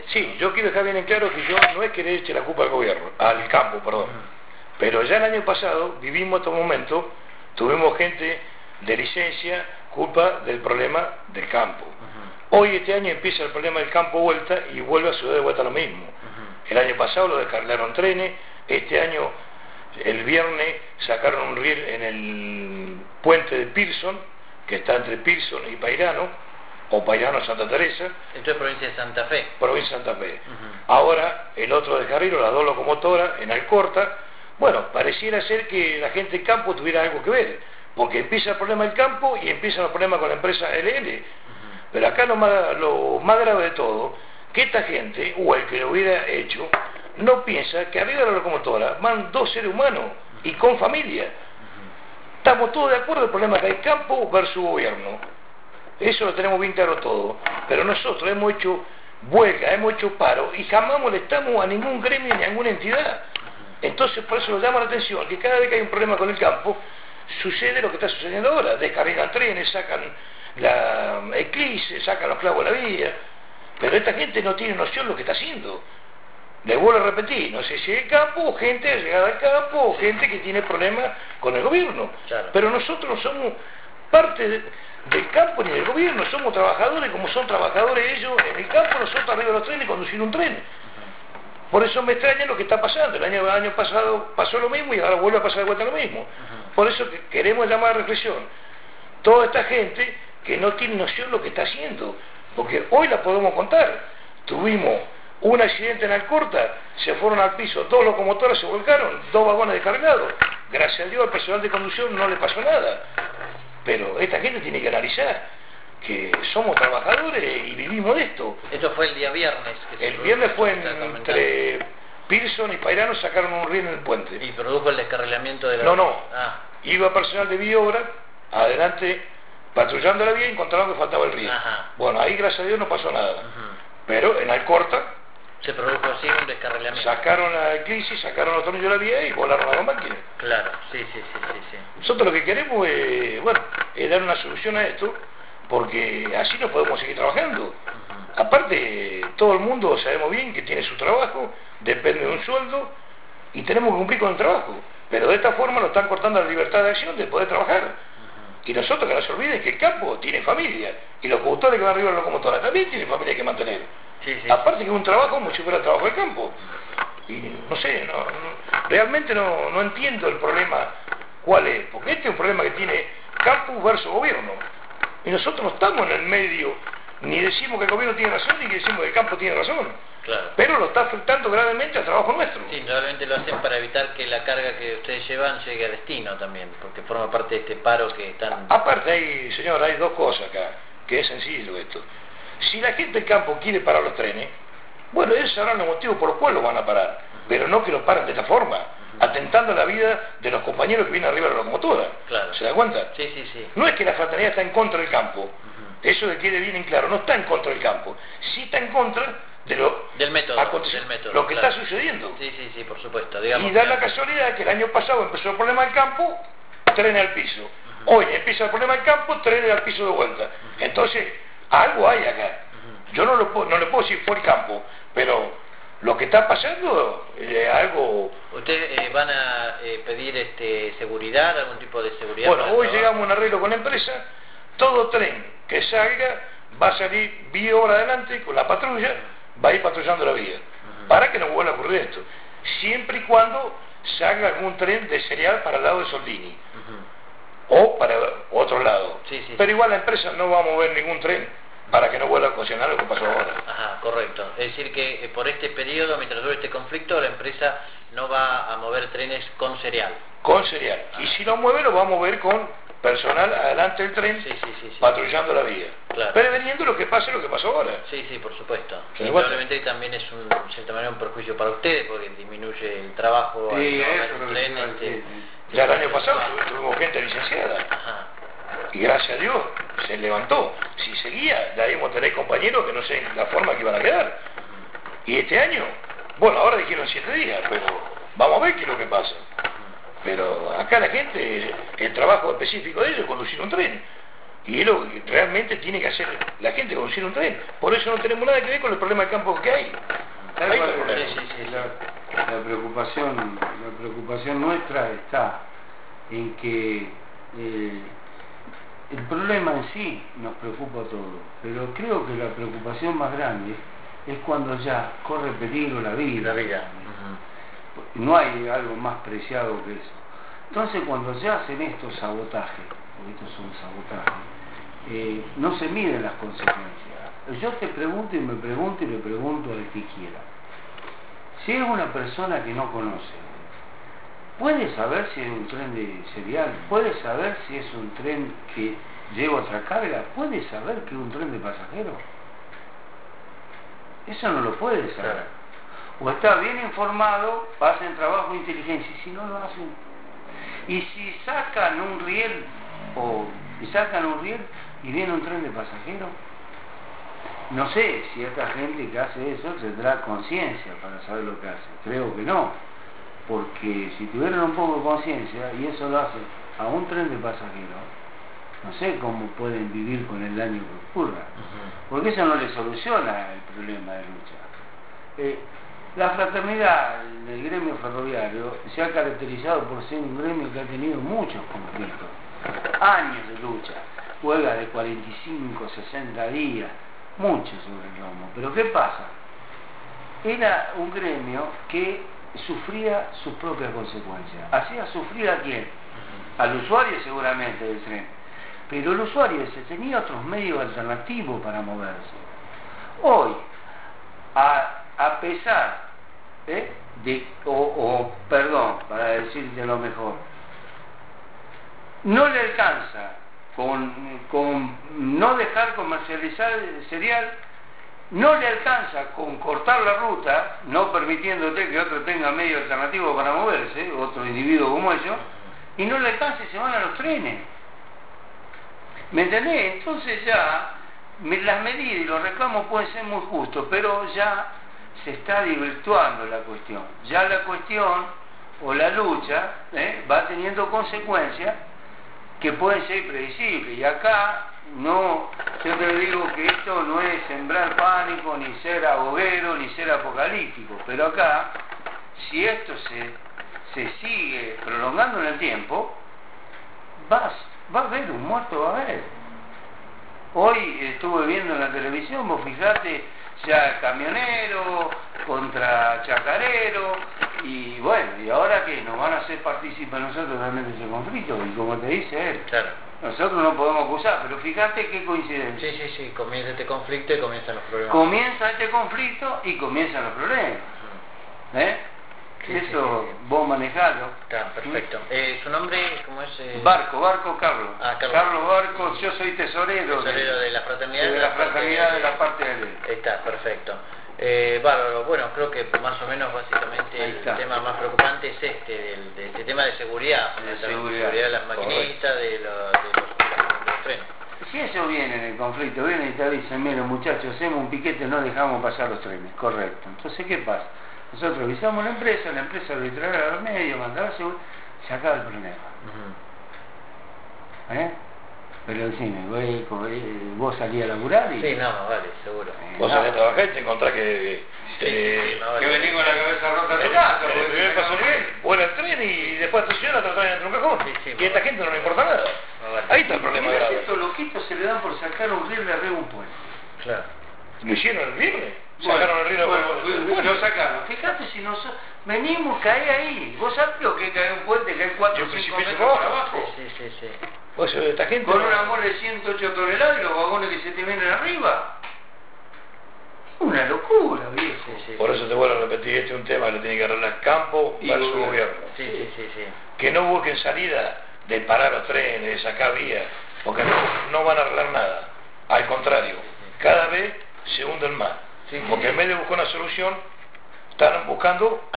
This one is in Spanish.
Sí, yo quiero dejar bien en claro que yo no es que le eche la culpa al gobierno, al campo, perdón. Pero ya el año pasado vivimos estos momentos, tuvimos gente de licencia, culpa del problema del campo. Hoy este año empieza el problema del campo vuelta y vuelve a suceder de vuelta lo mismo. El año pasado lo descarrilaron trenes, este año el viernes sacaron un riel en el puente de Pearson, que está entre Pearson y Pairano, o Pairano Santa Teresa. Esto es provincia de Santa Fe. Provincia de Santa Fe. Ahora el otro descarrilo, las dos locomotoras en Alcorta. Bueno, pareciera ser que la gente del campo tuviera algo que ver, porque empieza el problema del campo y empiezan los problemas con la empresa LL. Pero acá lo más grave de todo, que esta gente, o el que lo hubiera hecho, no piensa que arriba de la locomotora van dos seres humanos y con familia. Estamos todos de acuerdo el problema que hay campo versus gobierno. Eso lo tenemos bien claro todo. Pero nosotros hemos hecho huelga, hemos hecho paro y jamás molestamos a ningún gremio ni a ninguna entidad. Entonces por eso nos llama la atención que cada vez que hay un problema con el campo, sucede lo que está sucediendo ahora. Descarrilan trenes, sacan la eclipse, sacan los clavos de la vía. Pero esta gente no tiene noción de lo que está haciendo. Le vuelvo a repetir, no sé si es el campo, o gente llegada al campo, o gente que tiene problemas con el gobierno. Claro. Pero nosotros no somos parte del campo ni del gobierno, somos trabajadores como son trabajadores ellos en el campo, nosotros arriba de los trenes conducir un tren. Por eso me extraña lo que está pasando. El año pasado pasó lo mismo y ahora vuelve a pasar de vuelta lo mismo. Por eso queremos llamar a reflexión toda esta gente que no tiene noción de lo que está haciendo, porque hoy la podemos contar. Tuvimos un accidente en Alcorta, se fueron al piso, dos locomotoras se volcaron, dos vagones descargados. Gracias a Dios al personal de conducción no le pasó nada. Pero esta gente tiene que analizar que somos trabajadores y vivimos de esto. Esto fue el día viernes. El viernes fue entre Pearson y Pairano, sacaron un riel en el puente. ¿Y produjo el descarrilamiento de la vía? No. Iba personal de Viobra, adelante, patrullando la vía y encontraron que faltaba el riel. Bueno, ahí gracias a Dios no pasó nada. Pero en Alcorta se produjo así un descarrilamiento. Sacaron la eclipse, sacaron los tornillos de la vía y volaron a la máquina. Claro, sí. Nosotros lo que queremos es dar una solución a esto, porque así no podemos seguir trabajando. Aparte, todo el mundo sabemos bien que tiene su trabajo, depende de un sueldo, y tenemos que cumplir con el trabajo. Pero de esta forma nos están cortando la libertad de acción de poder trabajar. Y nosotros que no se olviden que el campo tiene familia, y los conductores que van arriba de la locomotora también tienen familia que mantener. Aparte que es un trabajo como si fuera el trabajo del campo. Y no sé, realmente no entiendo el problema cuál es, porque este es un problema que tiene campo versus gobierno. Y nosotros no estamos en el medio, ni decimos que el gobierno tiene razón, ni que decimos que el campo tiene razón. Claro. Pero lo está afectando gravemente al trabajo nuestro. Sí, realmente lo hacen para evitar que la carga que ustedes llevan llegue a destino también, porque forma parte de este paro que están... Aparte, hay dos cosas acá, que es sencillo esto. Si la gente del campo quiere parar los trenes, bueno, esos sabrán los motivos por los cuales los van a parar, pero no que los paren de esta forma, atentando a la vida de los compañeros que vienen arriba de la locomotora. Claro. ¿Se da cuenta? Sí. No es que la fraternidad está en contra del campo, eso le quede bien en claro, no está en contra del campo, sí está en contra del método, lo que está sucediendo. Sí, por supuesto. Y da la casualidad que el año pasado empezó el problema del campo, trenes al piso. Hoy empieza el problema del campo, trenes al piso de vuelta. Entonces, algo hay acá. Yo no le puedo decir fue el campo, pero lo que está pasando es algo... ¿Ustedes van a pedir seguridad, algún tipo de seguridad? Bueno, hoy llegamos a un arreglo con la empresa, todo tren que salga va a salir vía hora adelante con la patrulla, va a ir patrullando la vía, para que no vuelva a ocurrir esto, siempre y cuando salga algún tren de serial para el lado de Soldini, o para otro lado. Pero igual la empresa no va a mover ningún tren para que no vuelva a ocasionar lo que pasó ahora. Correcto. Es decir que por este periodo, mientras dure este conflicto, la empresa no va a mover trenes con serial. Con serial. Y si lo mueve, lo va a mover con personal adelante del tren, patrullando la vía. Claro. Preveniendo lo que pase, lo que pasó ahora. Sí, por supuesto. Y probablemente también es de cierta manera un perjuicio para ustedes, porque disminuye el trabajo. Ya el año pasado tuvimos gente licenciada. Y gracias a Dios se levantó. Si seguía, ya íbamos a tener compañeros que no sé la forma que iban a quedar. Y este año, bueno, ahora dijeron 7 días, pero vamos a ver qué es lo que pasa. Pero acá la gente, el trabajo específico de ellos es conducir un tren. Y es lo que realmente tiene que hacer la gente construir un tren. Por eso no tenemos nada que ver con el problema del campo que hay. La preocupación nuestra está en que el problema en sí nos preocupa a todos, pero creo que la preocupación más grande es cuando ya corre peligro la vida. No hay algo más preciado que eso. Entonces, cuando se hacen estos sabotajes, porque estos son sabotajes, no se miden las consecuencias. Yo te pregunto y me pregunto y le pregunto al que quiera. Si es una persona que no conoce, ¿puede saber si es un tren de cereal? ¿Puede saber si es un tren que lleva otra carga? ¿Puede saber que es un tren de pasajeros? Eso no lo puede saber. O está bien informado, hacen trabajo de inteligencia, y si no lo hacen. Y si sacan un riel, y viene un tren de pasajeros, no sé si esta gente que hace eso tendrá conciencia para saber lo que hace. Creo que no. Porque si tuvieran un poco de conciencia, y eso lo hacen a un tren de pasajeros, no sé cómo pueden vivir con el daño que ocurra. Porque eso no les soluciona el problema de lucha. La fraternidad del gremio ferroviario se ha caracterizado por ser un gremio que ha tenido muchos conflictos, años de lucha, huelgas de 45, 60 días, mucho sobre el lomo. Pero ¿qué pasa? Era un gremio que sufría sus propias consecuencias. ¿Hacía sufrir a quién? Al usuario seguramente del tren. Pero el usuario ese tenía otros medios alternativos para moverse. Hoy, a pesar para decirte lo mejor, no le alcanza con no dejar comercializar el cereal, no le alcanza con cortar la ruta, no permitiéndote que otro tenga medio alternativo para moverse, otro individuo como ellos, y no le alcanza y se van a los trenes. ¿Me entendés? Entonces ya las medidas y los reclamos pueden ser muy justos, pero ya se está desvirtuando la cuestión. Ya la cuestión o la lucha va teniendo consecuencias que pueden ser previsibles. Y acá no, yo te digo que esto no es sembrar pánico, ni ser agoguero, ni ser apocalíptico, pero acá, si esto se sigue prolongando en el tiempo, va a haber un muerto, va a haber. Hoy estuve viendo en la televisión, vos fijate, ya camionero contra chacarero, y bueno, ¿y ahora qué? ¿Nos van a hacer partícipes nosotros realmente de ese conflicto? Y como te dice él, nosotros no podemos acusar, pero fíjate qué coincidencia. Sí, comienza este conflicto y comienzan los problemas. Comienza este conflicto y comienzan los problemas. Eso vos manejalo. Está, perfecto. ¿Su nombre cómo es? Barco Carlos. Carlos Barco, yo soy tesorero de la fraternidad. De la fraternidad de la parte de él. Está, perfecto. Bárbaro, bueno, creo que más o menos básicamente el tema más preocupante es de este tema de seguridad, de seguridad de las maquinistas, de los trenes. Si eso viene en el conflicto, viene y te dicen, mira muchachos, hacemos un piquete, no dejamos pasar los trenes, correcto. Entonces, ¿qué pasa? Nosotros avisamos a la empresa arbitrará a los medios, mandará seguridad, se acaba el problema. Pero decime, vos salís a laburar y... Sí, no, vale, seguro. Vos salís a trabajar y te encontrás que venís con la cabeza rota de casa. Primero pasó bien, vuela el tren y después estaciona, te traen dentro de un cajón. Y a esta gente no le importa nada. Ahí está el problema grave. Estos loquitos se le dan por sacar un riel de arriba un puente. Claro. ¿Lo hicieron el viernes? Sacaron el riel lo sacaron. Fíjate si nosotros venimos, cae ahí. ¿Vos sabés lo que cae un puente que hay 4 o 5 metros para abajo? Sí. Pues esta gente... Con un amor de 108 toneladas y los vagones que se te vienen arriba. Una locura, viejo. Por eso te vuelvo a repetir, este es un tema que lo tiene que arreglar campo y su gobierno. Sí. Que no busquen salida de parar los trenes, de sacar vías, porque no van a arreglar nada. Al contrario, cada vez se hunden más. Porque en vez de buscar una solución, están buscando